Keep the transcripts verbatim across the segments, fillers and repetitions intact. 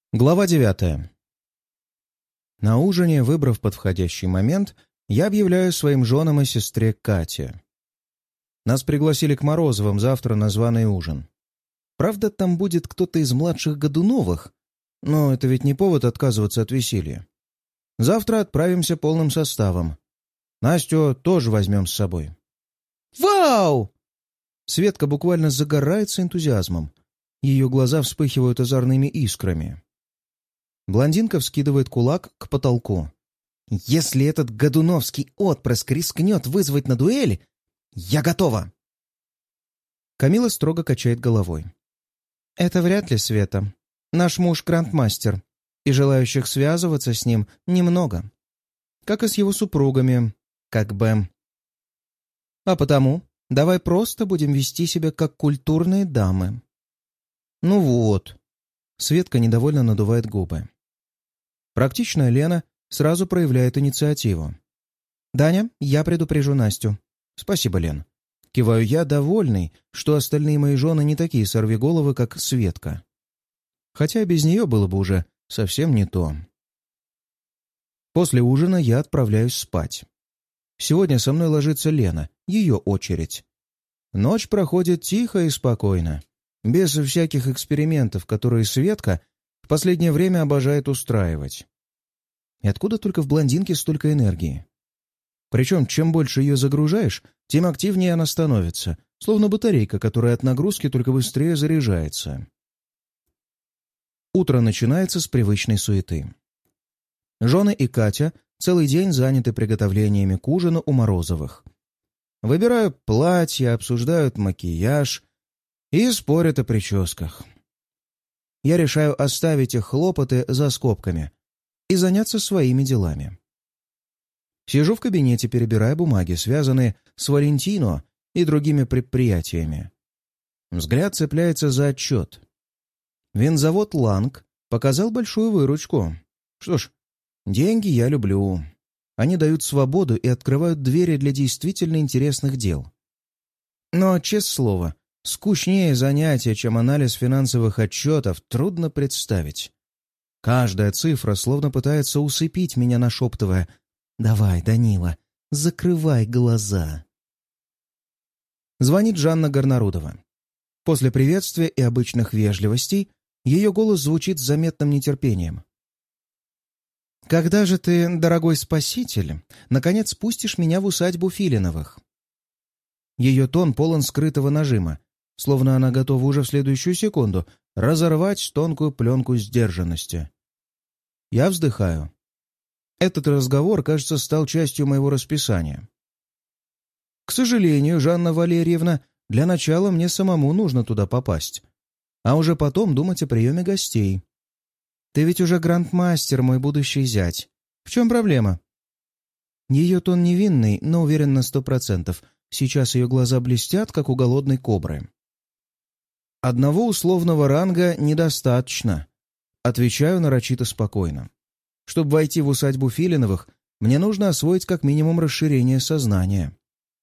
Глава девятая. На ужине, выбрав подходящий момент, я объявляю своим женам и сестре Кате. Нас пригласили к Морозовым завтра на званый ужин. Правда, там будет кто-то из младших Годуновых, но это ведь не повод отказываться от веселья. Завтра отправимся полным составом. Настю тоже возьмем с собой. «Вау!» Светка буквально загорается энтузиазмом. Ее глаза вспыхивают озорными искрами. Блондинка вскидывает кулак к потолку. «Если этот годуновский отпрыск рискнет вызвать на дуэль, я готова!» Камила строго качает головой. «Это вряд ли, Света. Наш муж грандмастер, и желающих связываться с ним немного. Как и с его супругами, как бы. А потому давай просто будем вести себя как культурные дамы». «Ну вот». Светка недовольно надувает губы. Практичная Лена сразу проявляет инициативу. «Даня, я предупрежу Настю». «Спасибо, Лен». Киваю я, довольный, что остальные мои жены не такие сорвиголовы, как Светка. Хотя без нее было бы уже совсем не то. После ужина я отправляюсь спать. Сегодня со мной ложится Лена, ее очередь. Ночь проходит тихо и спокойно, без всяких экспериментов, которые Светка в последнее время обожает устраивать. И откуда только в блондинке столько энергии? Причем, чем больше ее загружаешь, тем активнее она становится, словно батарейка, которая от нагрузки только быстрее заряжается. Утро начинается с привычной суеты. Жены и Катя целый день заняты приготовлениями к ужину у Морозовых. Выбирают платья, обсуждают макияж и спорят о прическах. Я решаю оставить их хлопоты за скобками и заняться своими делами. Сижу в кабинете, перебирая бумаги, связанные с Валентино и другими предприятиями. Взгляд цепляется за отчет. Винзавод «Ланг» показал большую выручку. Что ж, деньги я люблю. Они дают свободу и открывают двери для действительно интересных дел. Но, честное слово, скучнее занятия, чем анализ финансовых отчетов, трудно представить. Каждая цифра словно пытается усыпить меня, нашептывая: «Давай, Данила, закрывай глаза». Звонит Жанна Горнарудова. После приветствия и обычных вежливостей ее голос звучит с заметным нетерпением. «Когда же ты, дорогой спаситель, наконец спустишь меня в усадьбу Филиновых?» Ее тон полон скрытого нажима, словно она готова уже в следующую секунду разорвать тонкую пленку сдержанности. Я вздыхаю. Этот разговор, кажется, стал частью моего расписания. К сожалению, Жанна Валерьевна, для начала мне самому нужно туда попасть, а уже потом думать о приеме гостей. Ты ведь уже грандмастер, мой будущий зять. В чем проблема? Ее тон невинный, но уверен на сто процентов. Сейчас ее глаза блестят, как у голодной кобры. Одного условного ранга недостаточно. Отвечаю нарочито спокойно. Чтобы войти в усадьбу Филиновых, мне нужно освоить как минимум расширение сознания.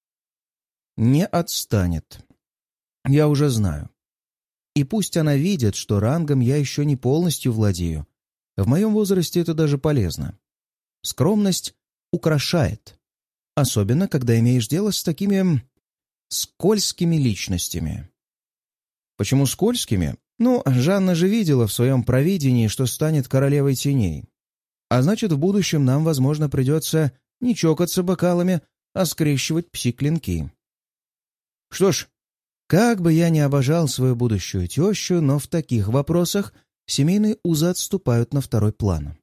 Не отстанет. Я уже знаю. И пусть она видит, что рангом я еще не полностью владею. В моем возрасте это даже полезно. Скромность украшает. Особенно, когда имеешь дело с такими скользкими личностями. Почему скользкими? Ну, Жанна же видела в своем провидении, что станет королевой теней. А значит, в будущем нам, возможно, придется не чокаться бокалами, а скрещивать пси-клинки. Что ж, как бы я ни обожал свою будущую тещу, но в таких вопросах семейные узы отступают на второй план.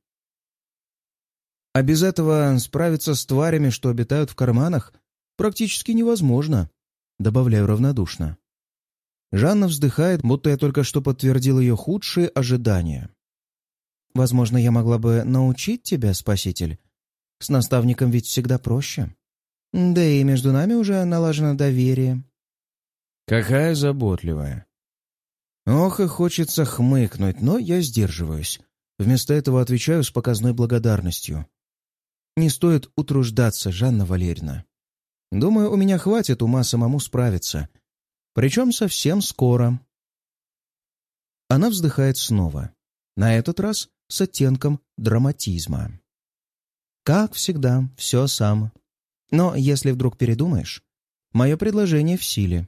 А без этого справиться с тварями, что обитают в карманах, практически невозможно, добавляю равнодушно. Жанна вздыхает, будто я только что подтвердил ее худшие ожидания. Возможно, я могла бы научить тебя, спаситель. С наставником ведь всегда проще. Да и между нами уже налажено доверие. Какая заботливая. Ох, и хочется хмыкнуть, но я сдерживаюсь. Вместо этого отвечаю с показной благодарностью. Не стоит утруждаться, Жанна Валерьевна. Думаю, у меня хватит ума самому справиться. Причем совсем скоро. Она вздыхает снова. На этот раз с оттенком драматизма. Как всегда, все сам. Но если вдруг передумаешь, мое предложение в силе.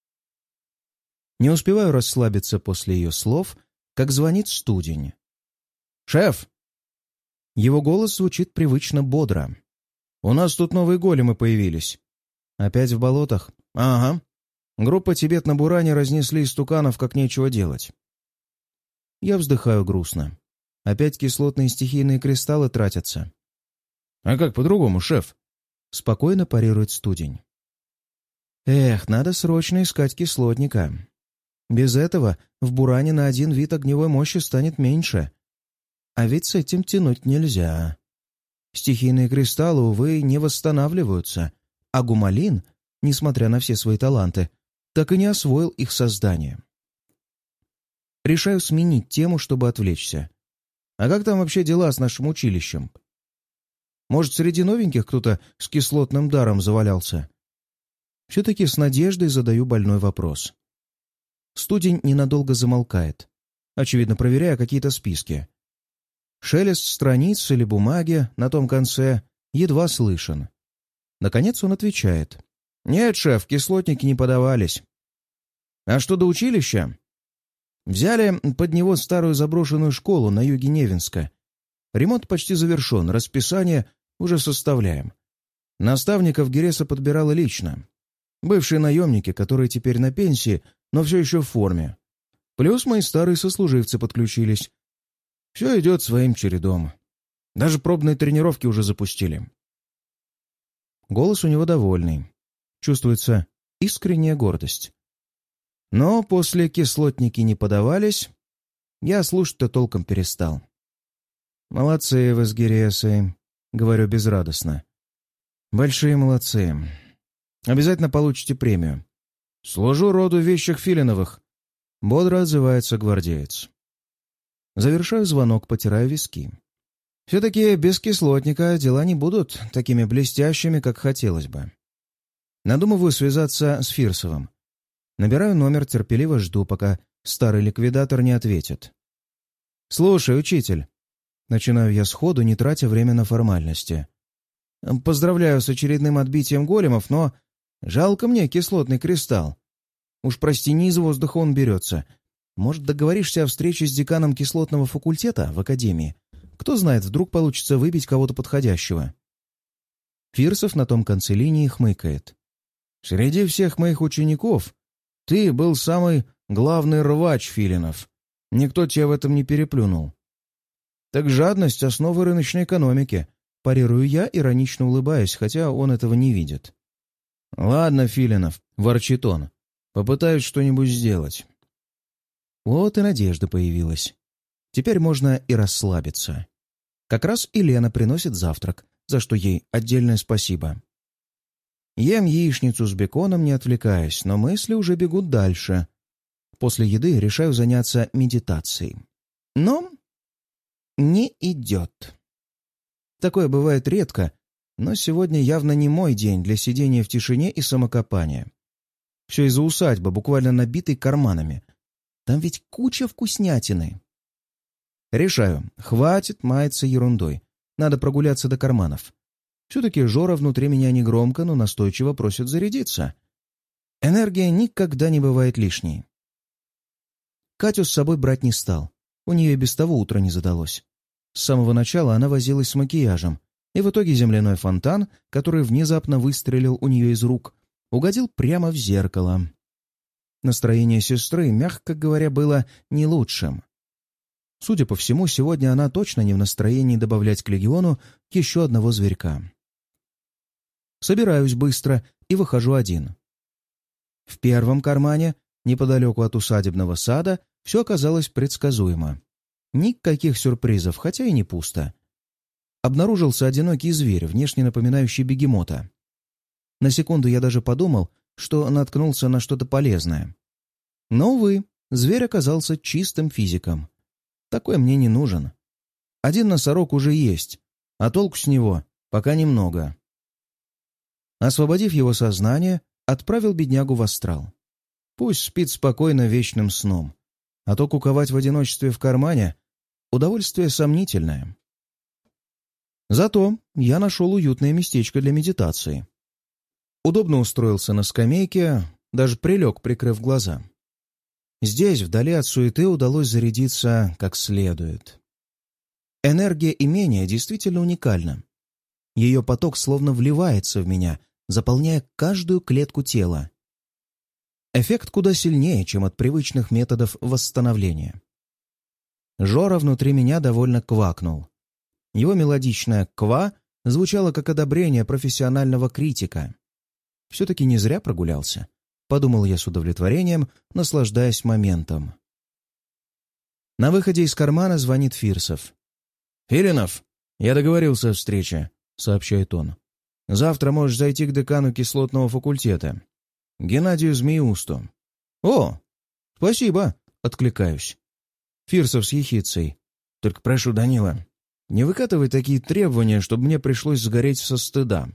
Не успеваю расслабиться после ее слов, как звонит студень. «Шеф!» Его голос звучит привычно бодро. «У нас тут новые големы появились». «Опять в болотах?» «Ага. Группа Тибет на Буране разнесли истуканов, как нечего делать». Я вздыхаю грустно. Опять кислотные стихийные кристаллы тратятся. «А как по-другому, шеф?» Спокойно парирует студень. «Эх, надо срочно искать кислотника. Без этого в Буране на один вид огневой мощи станет меньше. А ведь с этим тянуть нельзя. Стихийные кристаллы, увы, не восстанавливаются, а Гумалин, несмотря на все свои таланты, так и не освоил их создание». Решаю сменить тему, чтобы отвлечься. «А как там вообще дела с нашим училищем? Может, среди новеньких кто-то с кислотным даром завалялся?» Все-таки с надеждой задаю больной вопрос. Студень ненадолго замолкает, очевидно, проверяя какие-то списки. Шелест страниц или бумаги на том конце едва слышен. Наконец он отвечает. «Нет, шеф, кислотники не подавались». «А что до училища?» «Взяли под него старую заброшенную школу на юге Невинска. Ремонт почти завершен, расписание уже составляем. Наставников Гереса подбирала лично. Бывшие наемники, которые теперь на пенсии, но все еще в форме. Плюс мои старые сослуживцы подключились. Все идет своим чередом. Даже пробные тренировки уже запустили». Голос у него довольный. Чувствуется искренняя гордость. Но после кислотники не подавались, я слушать-то толком перестал. «Молодцы вы с Гересой», — говорю безрадостно. «Большие молодцы. Обязательно получите премию. Служу роду вещих Филиновых», — бодро отзывается гвардеец. Завершаю звонок, потираю виски. Все-таки без кислотника дела не будут такими блестящими, как хотелось бы. Надумываю связаться с Фирсовым. Набираю номер, терпеливо жду, пока старый ликвидатор не ответит. «Слушай, учитель». Начинаю я сходу, не тратя время на формальности. «Поздравляю с очередным отбитием големов, но жалко мне кислотный кристалл. Уж прости, не из воздуха он берется. Может, договоришься о встрече с деканом кислотного факультета в академии? Кто знает, вдруг получится выбить кого-то подходящего». Фирсов на том конце линии хмыкает. «Среди всех моих учеников ты был самый главный рвач Филинов. Никто тебя в этом не переплюнул». «Так жадность — основа рыночной экономики», — парирую я, иронично улыбаясь, хотя он этого не видит. «Ладно, Филинов», — ворчит он, — «попытаюсь что-нибудь сделать». Вот и надежда появилась. Теперь можно и расслабиться. Как раз и Лена приносит завтрак, за что ей отдельное спасибо. Ем яичницу с беконом, не отвлекаясь, но мысли уже бегут дальше. После еды решаю заняться медитацией. Но не идет. Такое бывает редко, но сегодня явно не мой день для сидения в тишине и самокопания. Все из-за усадьбы, буквально набитой карманами. Там ведь куча вкуснятины. Решаю, хватит маяться ерундой. Надо прогуляться до карманов. Все-таки Жора внутри меня негромко, но настойчиво просит зарядиться. Энергия никогда не бывает лишней. Катю с собой брать не стал. У нее и без того утро не задалось. С самого начала она возилась с макияжем, и в итоге земляной фонтан, который внезапно выстрелил у нее из рук, угодил прямо в зеркало. Настроение сестры, мягко говоря, было не лучшим. Судя по всему, сегодня она точно не в настроении добавлять к легиону еще одного зверька. Собираюсь быстро и выхожу один. В первом кармане, неподалеку от усадебного сада, все оказалось предсказуемо. Никаких сюрпризов, хотя и не пусто. Обнаружился одинокий зверь, внешне напоминающий бегемота. На секунду я даже подумал, что наткнулся на что-то полезное. Но, увы, зверь оказался чистым физиком. Такой мне не нужен. Один носорог уже есть, а толку с него пока немного. Освободив его сознание, отправил беднягу в астрал. Пусть спит спокойно вечным сном. А то куковать в одиночестве в кармане удовольствие сомнительное. Зато я нашел уютное местечко для медитации. Удобно устроился на скамейке, даже прилег, прикрыв глаза. Здесь, вдали от суеты, удалось зарядиться как следует. Энергия имения действительно уникальна. Ее поток словно вливается в меня, заполняя каждую клетку тела. Эффект куда сильнее, чем от привычных методов восстановления. Жора внутри меня довольно квакнул. Его мелодичное «ква» звучало как одобрение профессионального критика. Все-таки не зря прогулялся, подумал я с удовлетворением, наслаждаясь моментом. На выходе из кармана звонит Фирсов. «Филинов, я договорился о встрече», — сообщает он. «Завтра можешь зайти к декану кислотного факультета, Геннадию Змееусту». «О, спасибо», — откликаюсь. Фирсов с ехицей. «Только прошу, Данила, не выкатывай такие требования, чтобы мне пришлось сгореть со стыда».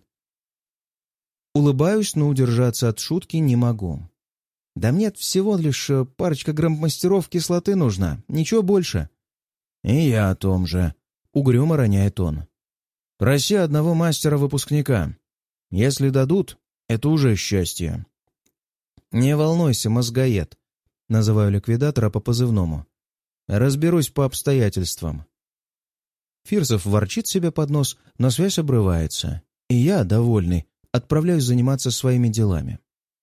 Улыбаюсь, но удержаться от шутки не могу. Да мне всего лишь парочка грамм-мастеров кислоты нужна, ничего больше. «И я о том же», — угрюмо роняет он. «Проси одного мастера-выпускника. Если дадут, это уже счастье». «Не волнуйся, мозгоед», — называю ликвидатора по позывному. «Разберусь по обстоятельствам». Фирсов ворчит себе под нос, но связь обрывается, и я, довольный, отправляюсь заниматься своими делами.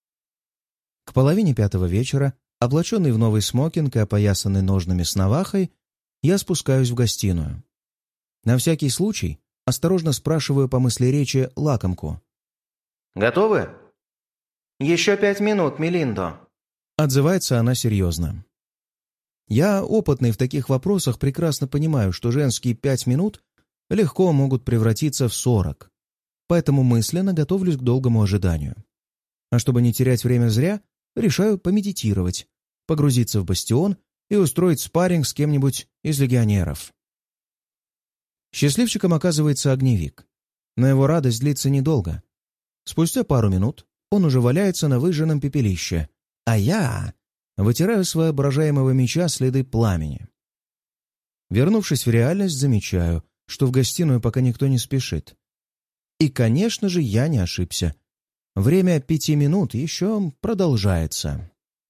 К половине пятого вечера, облаченный в новый смокинг и опоясанный ножными с навахой, я спускаюсь в гостиную. На всякий случай осторожно спрашиваю по мысли речи лакомку. «Готовы?» «Еще пять минут, Мелиндо», — отзывается она серьезно. Я, опытный в таких вопросах, прекрасно понимаю, что женские пять минут легко могут превратиться в сорок, поэтому мысленно готовлюсь к долгому ожиданию. А чтобы не терять время зря, решаю помедитировать, погрузиться в бастион и устроить спарринг с кем-нибудь из легионеров. Счастливчиком оказывается огневик, но его радость длится недолго. Спустя пару минут он уже валяется на выжженном пепелище, а я вытираю с воображаемого меча следы пламени. Вернувшись в реальность, замечаю, что в гостиную пока никто не спешит. И, конечно же, я не ошибся. Время пяти минут еще продолжается.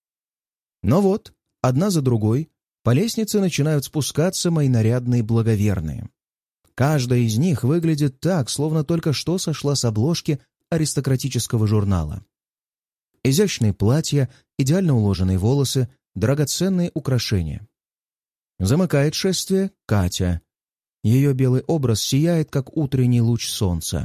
Но вот, одна за другой, по лестнице начинают спускаться мои нарядные благоверные. Каждая из них выглядит так, словно только что сошла с обложки аристократического журнала. Изящные платья, идеально уложенные волосы, драгоценные украшения. Замыкает шествие Катя. Ее белый образ сияет, как утренний луч солнца.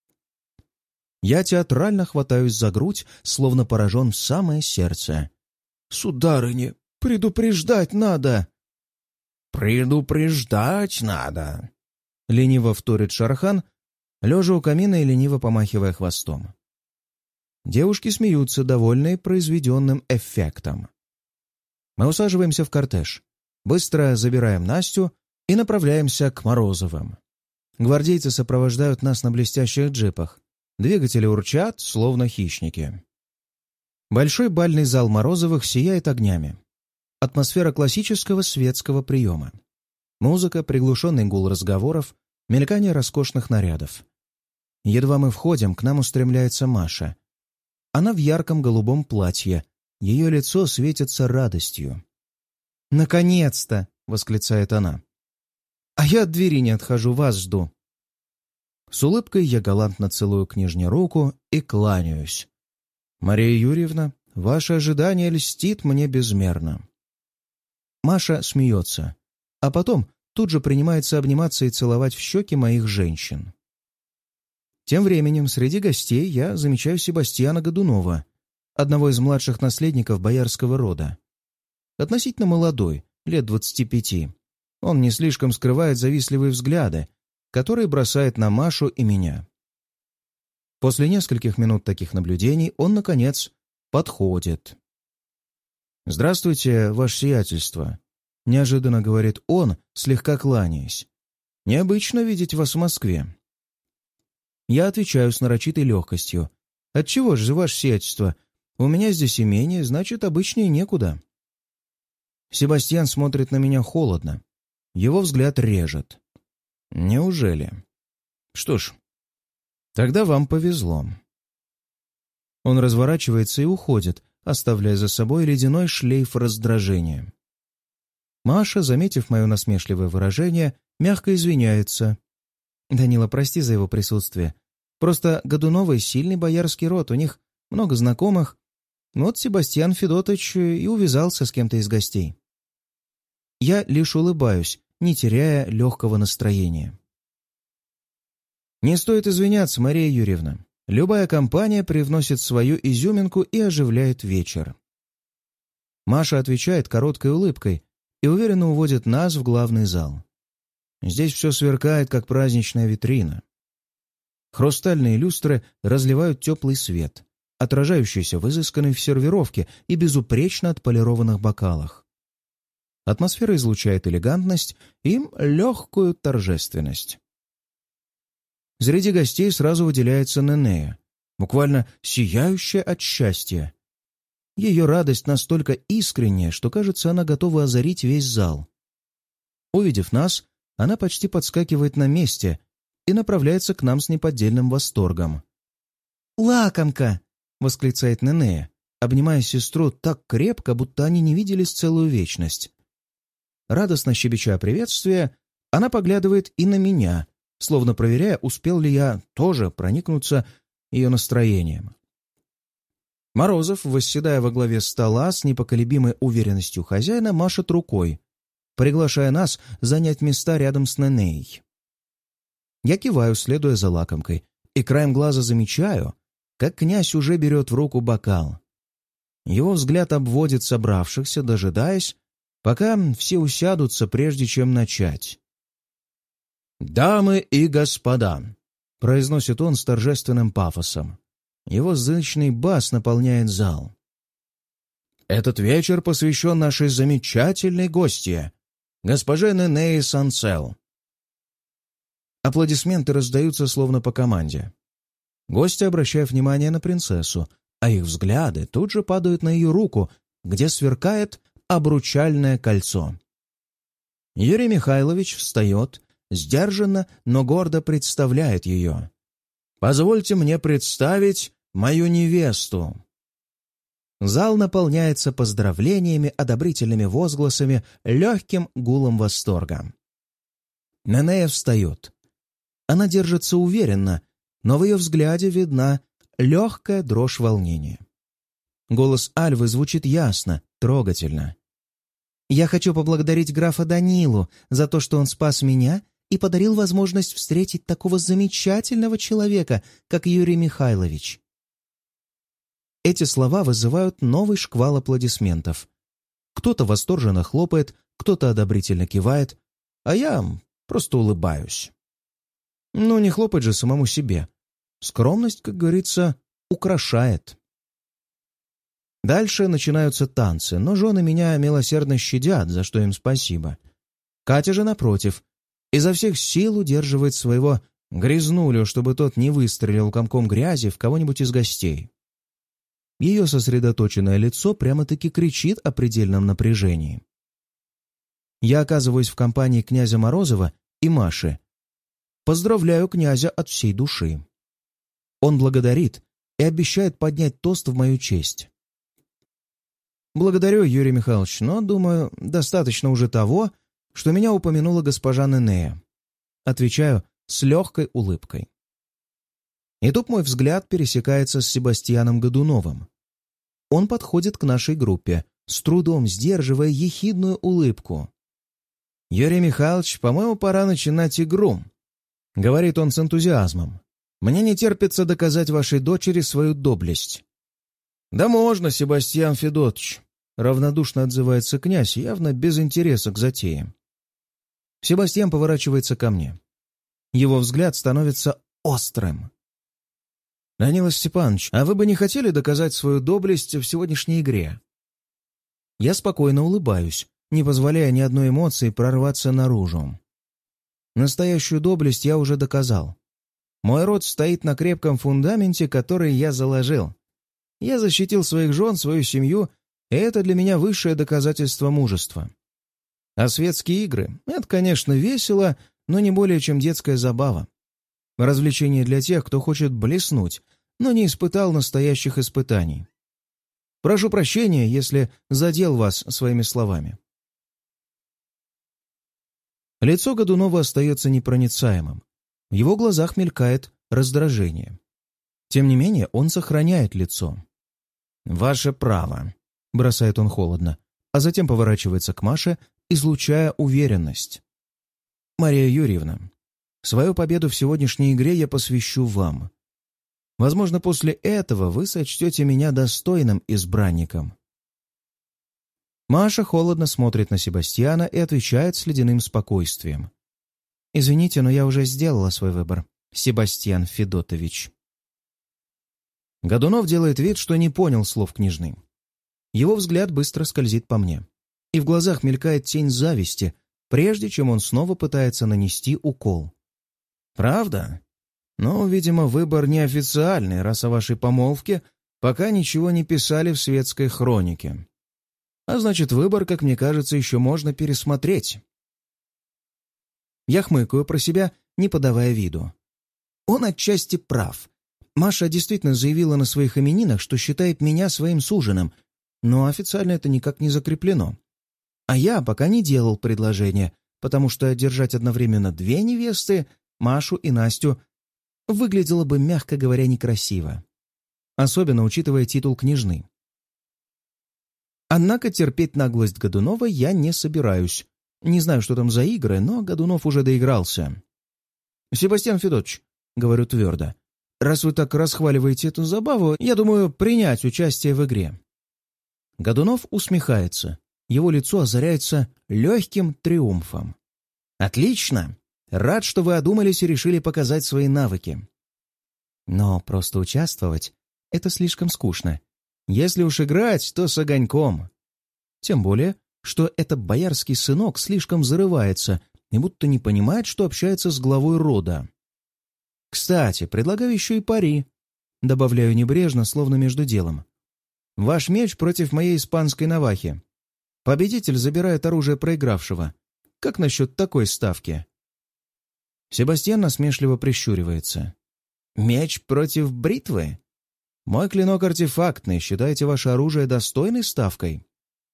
Я театрально хватаюсь за грудь, словно поражен в самое сердце. «Сударыня, предупреждать надо!» «Предупреждать надо!» — лениво вторит Шархан, лежа у камина и лениво помахивая хвостом. Девушки смеются, довольные произведенным эффектом. Мы усаживаемся в кортеж, быстро забираем Настю и направляемся к Морозовым. Гвардейцы сопровождают нас на блестящих джипах. Двигатели урчат, словно хищники. Большой бальный зал Морозовых сияет огнями. Атмосфера классического светского приема. Музыка, приглушенный гул разговоров, мелькание роскошных нарядов. Едва мы входим, к нам устремляется Маша. Она в ярком голубом платье. Ее лицо светится радостью. «Наконец-то!» — восклицает она. «А я от двери не отхожу, вас жду». С улыбкой я галантно целую княжне руку и кланяюсь. «Мария Юрьевна, ваше ожидание льстит мне безмерно». Маша смеется, а потом тут же принимается обниматься и целовать в щеки моих женщин. Тем временем среди гостей я замечаю Себастьяна Годунова, одного из младших наследников боярского рода. Относительно молодой, лет двадцати пяти. Он не слишком скрывает завистливые взгляды, которые бросает на Машу и меня. После нескольких минут таких наблюдений он, наконец, подходит. «Здравствуйте, ваше сиятельство», — неожиданно говорит он, слегка кланяясь. «Необычно видеть вас в Москве». Я отвечаю с нарочитой легкостью. «Отчего же, ваше сиятельство? У меня здесь имение, значит, обычнее некуда». Себастьян смотрит на меня холодно. Его взгляд режет. Неужели? Что ж, тогда вам повезло. Он разворачивается и уходит, оставляя за собой ледяной шлейф раздражения. Маша, заметив мое насмешливое выражение, мягко извиняется. «Данила, прости за его присутствие. Просто Годуновы — сильный боярский род, у них много знакомых. Вот Себастьян Федотович и увязался с кем-то из гостей». Я лишь улыбаюсь, не теряя легкого настроения. Не стоит извиняться, Мария Юрьевна. Любая компания привносит свою изюминку и оживляет вечер. Маша отвечает короткой улыбкой и уверенно уводит нас в главный зал. Здесь все сверкает, как праздничная витрина. Хрустальные люстры разливают теплый свет, отражающийся в изысканной сервировке и безупречно отполированных бокалах. Атмосфера излучает элегантность и легкую торжественность. Среди гостей сразу выделяется Ненея, буквально сияющая от счастья. Ее радость настолько искренняя, что, кажется, она готова озарить весь зал. Увидев нас, она почти подскакивает на месте и направляется к нам с неподдельным восторгом. «Лакомка!» — восклицает Ненея, обнимая сестру так крепко, будто они не виделись целую вечность. Радостно щебеча приветствия, она поглядывает и на меня, словно проверяя, успел ли я тоже проникнуться ее настроением. Морозов, восседая во главе стола с непоколебимой уверенностью хозяина, машет рукой, приглашая нас занять места рядом с Ненеей. Я киваю, следуя за лакомкой, и краем глаза замечаю, как князь уже берет в руку бокал. Его взгляд обводит собравшихся, дожидаясь, пока все усядутся, прежде чем начать. «Дамы и господа!» — произносит он с торжественным пафосом. Его зычный бас наполняет зал. «Этот вечер посвящен нашей замечательной гостье, госпоже Ненее Санцел». Аплодисменты раздаются словно по команде. Гости обращают внимание на принцессу, а их взгляды тут же падают на ее руку, где сверкает обручальное кольцо. Юрий Михайлович встает, сдержанно, но гордо представляет ее. «Позвольте мне представить мою невесту». Зал наполняется поздравлениями, одобрительными возгласами, легким гулом восторга. Ненея встает. Она держится уверенно, но в ее взгляде видна легкая дрожь волнения. Голос Альвы звучит ясно, трогательно. «Я хочу поблагодарить графа Данилу за то, что он спас меня и подарил возможность встретить такого замечательного человека, как Юрий Михайлович». Эти слова вызывают новый шквал аплодисментов. Кто-то восторженно хлопает, кто-то одобрительно кивает, а я просто улыбаюсь. Ну, не хлопать же самому себе. Скромность, как говорится, украшает. Дальше начинаются танцы, но жены меня милосердно щадят, за что им спасибо. Катя же, напротив, изо всех сил удерживает своего грязнулю, чтобы тот не выстрелил комком грязи в кого-нибудь из гостей. Ее сосредоточенное лицо прямо-таки кричит о предельном напряжении. Я оказываюсь в компании князя Морозова и Маши. Поздравляю князя от всей души. Он благодарит и обещает поднять тост в мою честь. Благодарю, Юрий Михайлович, но, думаю, достаточно уже того, что меня упомянула госпожа Ненея. Отвечаю с легкой улыбкой. И тут мой взгляд пересекается с Себастьяном Годуновым. Он подходит к нашей группе, с трудом сдерживая ехидную улыбку. «Юрий Михайлович, по-моему, пора начинать игру», — говорит он с энтузиазмом. «Мне не терпится доказать вашей дочери свою доблесть». «Да можно, Себастьян Федотович», — равнодушно отзывается князь, явно без интереса к затее. Себастьян поворачивается ко мне. Его взгляд становится острым. «Данила Степанович, а вы бы не хотели доказать свою доблесть в сегодняшней игре?» Я спокойно улыбаюсь, не позволяя ни одной эмоции прорваться наружу. Настоящую доблесть я уже доказал. Мой род стоит на крепком фундаменте, который я заложил. Я защитил своих жен, свою семью, и это для меня высшее доказательство мужества. А светские игры — это, конечно, весело, но не более чем детская забава. Развлечение для тех, кто хочет блеснуть, но не испытал настоящих испытаний. Прошу прощения, если задел вас своими словами. Лицо Годунова остается непроницаемым. В его глазах мелькает раздражение. Тем не менее, он сохраняет лицо. «Ваше право», — бросает он холодно, а затем поворачивается к Маше, излучая уверенность. «Мария Юрьевна, свою победу в сегодняшней игре я посвящу вам. Возможно, после этого вы сочтете меня достойным избранником». Маша холодно смотрит на Себастьяна и отвечает с ледяным спокойствием. «Извините, но я уже сделала свой выбор, Себастьян Федотович». Годунов делает вид, что не понял слов княжны. Его взгляд быстро скользит по мне, и в глазах мелькает тень зависти, прежде чем он снова пытается нанести укол. «Правда? Ну, видимо, выбор неофициальный, раз о вашей помолвке пока ничего не писали в светской хронике. А значит, выбор, как мне кажется, еще можно пересмотреть». Я хмыкаю про себя, не подавая виду. Он отчасти прав. Маша действительно заявила на своих именинах, что считает меня своим суженым, но официально это никак не закреплено. А я пока не делал предложение, потому что держать одновременно две невесты, Машу и Настю, выглядело бы, мягко говоря, некрасиво. Особенно учитывая титул княжны. Однако терпеть наглость Годунова я не собираюсь. Не знаю, что там за игры, но Годунов уже доигрался. «Себастьян Федотович», — говорю твердо, — «раз вы так расхваливаете эту забаву, я думаю принять участие в игре». Годунов усмехается. Его лицо озаряется легким триумфом. «Отлично! Рад, что вы одумались и решили показать свои навыки. Но просто участвовать — это слишком скучно. Если уж играть, то с огоньком. Тем более, что этот боярский сынок слишком зарывается и будто не понимает, что общается с главой рода. Кстати, предлагаю еще и пари. Добавляю небрежно, словно между делом. Ваш меч против моей испанской навахи. Победитель забирает оружие проигравшего. Как насчет такой ставки?» Себастьян насмешливо прищуривается. «Меч против бритвы? Мой клинок артефактный. Считаете ваше оружие достойной ставкой?»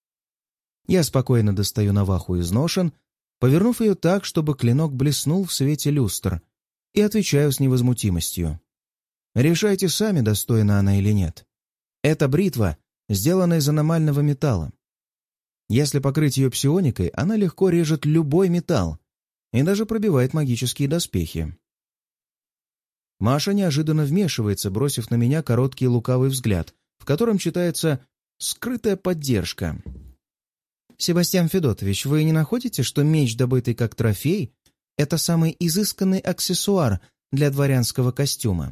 Я спокойно достаю наваху из ножен, повернув ее так, чтобы клинок блеснул в свете люстр, и отвечаю с невозмутимостью. «Решайте сами, достойна она или нет. Эта бритва сделана из аномального металла. Если покрыть ее псионикой, она легко режет любой металл и даже пробивает магические доспехи». Маша неожиданно вмешивается, бросив на меня короткий лукавый взгляд, в котором читается скрытая поддержка. «Себастьян Федотович, вы не находите, что меч, добытый как трофей, это самый изысканный аксессуар для дворянского костюма?»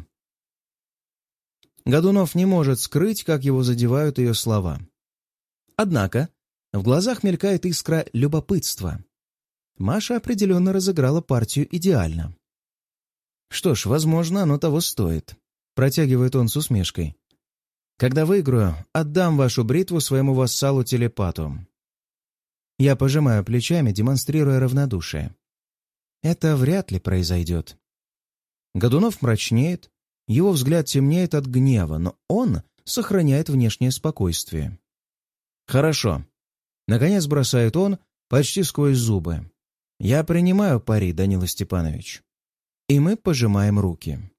Годунов не может скрыть, как его задевают ее слова. Однако в глазах мелькает искра любопытства. Маша определенно разыграла партию идеально. «Что ж, возможно, оно того стоит», — протягивает он с усмешкой. «Когда выиграю, отдам вашу бритву своему вассалу-телепату». Я пожимаю плечами, демонстрируя равнодушие. Это вряд ли произойдет. Годунов мрачнеет, его взгляд темнеет от гнева, но он сохраняет внешнее спокойствие. «Хорошо», — наконец бросает он почти сквозь зубы. «Я принимаю пари, Данила Степанович». И мы пожимаем руки.